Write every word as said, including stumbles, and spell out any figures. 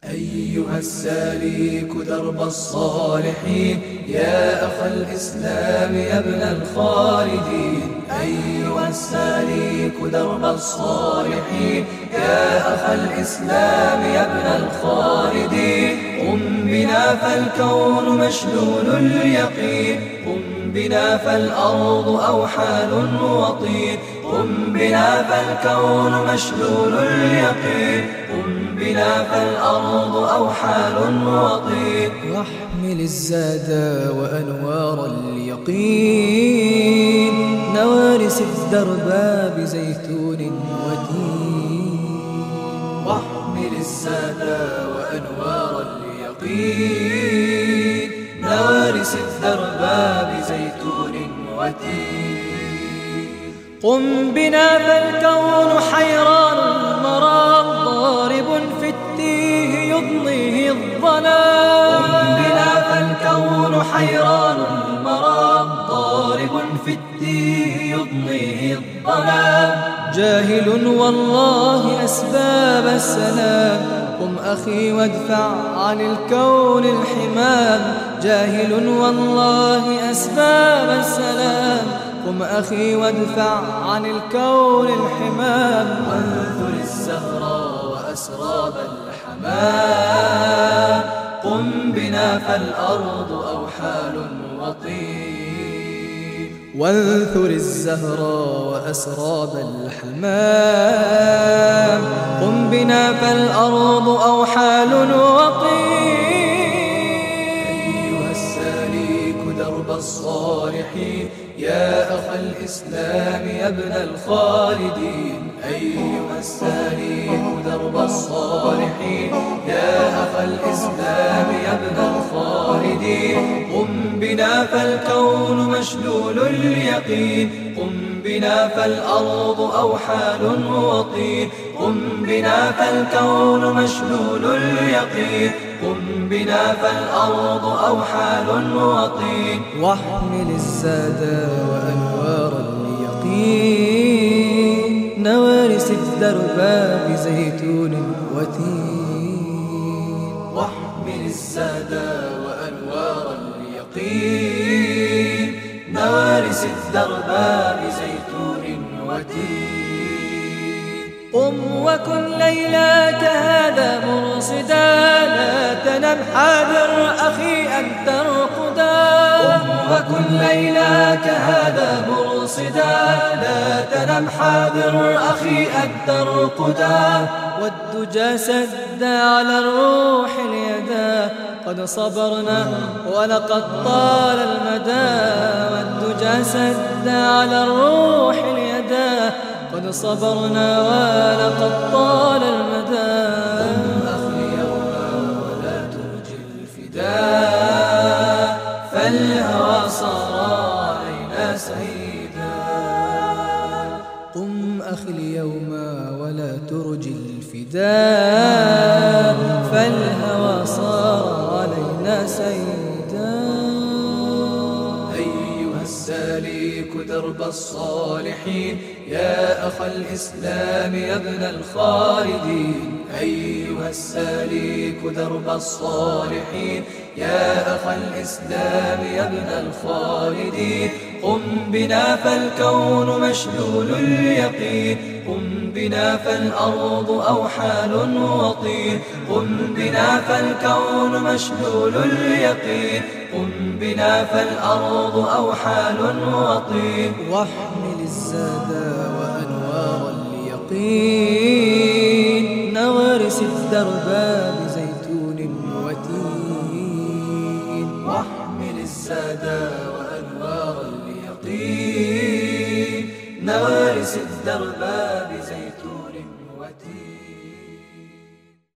أيها السالك درب الصالحين يا أخ الإسلام يا ابن الخالدين. أيها السالك درب الصالحين يا أخ الإسلام يا ابن الخالدين. قم بنا فالكون مشلول اليقين، قم بنا فالأرض أوحال وطين، قم بنا فالكون مشلول اليقين، قم بنا فالأرض أوحال وطين. واحمل الزاد وأنوار اليقين، نوارس الدرب بزيتون وتين. واحمل الزاد وأنوار اليقين، نوارس الدرب بزيتون وتين. قم بنا فالكون حيران المرام، ضارب في التيه يضنيه الظلام. قم بنا فالكون حيران المرام، ضارب في التيه يضنيه الظلام. جاهل والله أسباب السلام، قم أخي وادفع عن الكون الحمام. جاهل والله أسباب السلام، قم أخي وادفع عن الكون الحمام. وانثر الزهراء وأسراب الحمام، قم بنا فالأرض أوحال وطين. وانثر الزهراء وأسراب الحمام، قم بنا فالأرض أوحال وطين. أيها السالك درب الصالحين يا أخ الإسلام يا ابن الخالدين. أيها السالك درب الصالحين يا أخ الإسلام يا ابن الخالدين. قم بنا فالكون مشلول اليقين، قم بنا فالأرض أوحال وطين، قم بنا فالكون مشلول اليقين، قم بنا فالأرض أوحال وطين. واحمل الزاد وأنوار اليقين، نوارس الدرب بزيتون وتين. واحمل الزاد وأنوار اليقين، نوارس الدرب بزيتون وتين. قم وكن ليلك هذا مرصدا، لا تنم حاذر أخي أن ترقدا. قم وكن ليلك هذا مرصدا، لا تنم حاذر أخي أن ترقدا. والدجى سد على الروح اليدا، قد صبرنا ولقد طال المدى. والدجى سد على الروح اليدا، قد صبرنا ولقد طال المدى. قم أخي يوما ولا ترجي الفداء، فالهوى صار علينا سيدا. قم أخي اليوم ولا ترجي الفداء، فالهوى صار علينا سيدا. أيها السالك درب الصالحين يا أخ الإسلام يا ابن الخالدين. أيها السالك درب الصالحين يا أخ الإسلام يا ابن الخالدين. قم بنا فالكون مشلول اليقين، قم بنا فالأرض أوحال وطين، قم بنا فالكون مشلول اليقين، قم بنا فالأرض أوحال وطين. واحمل الزاد وأنوار اليقين، نوارس الدرب بزيتون وتين. واحمل الزاد وأنوار اليقين، نوارس الدرب بزيتون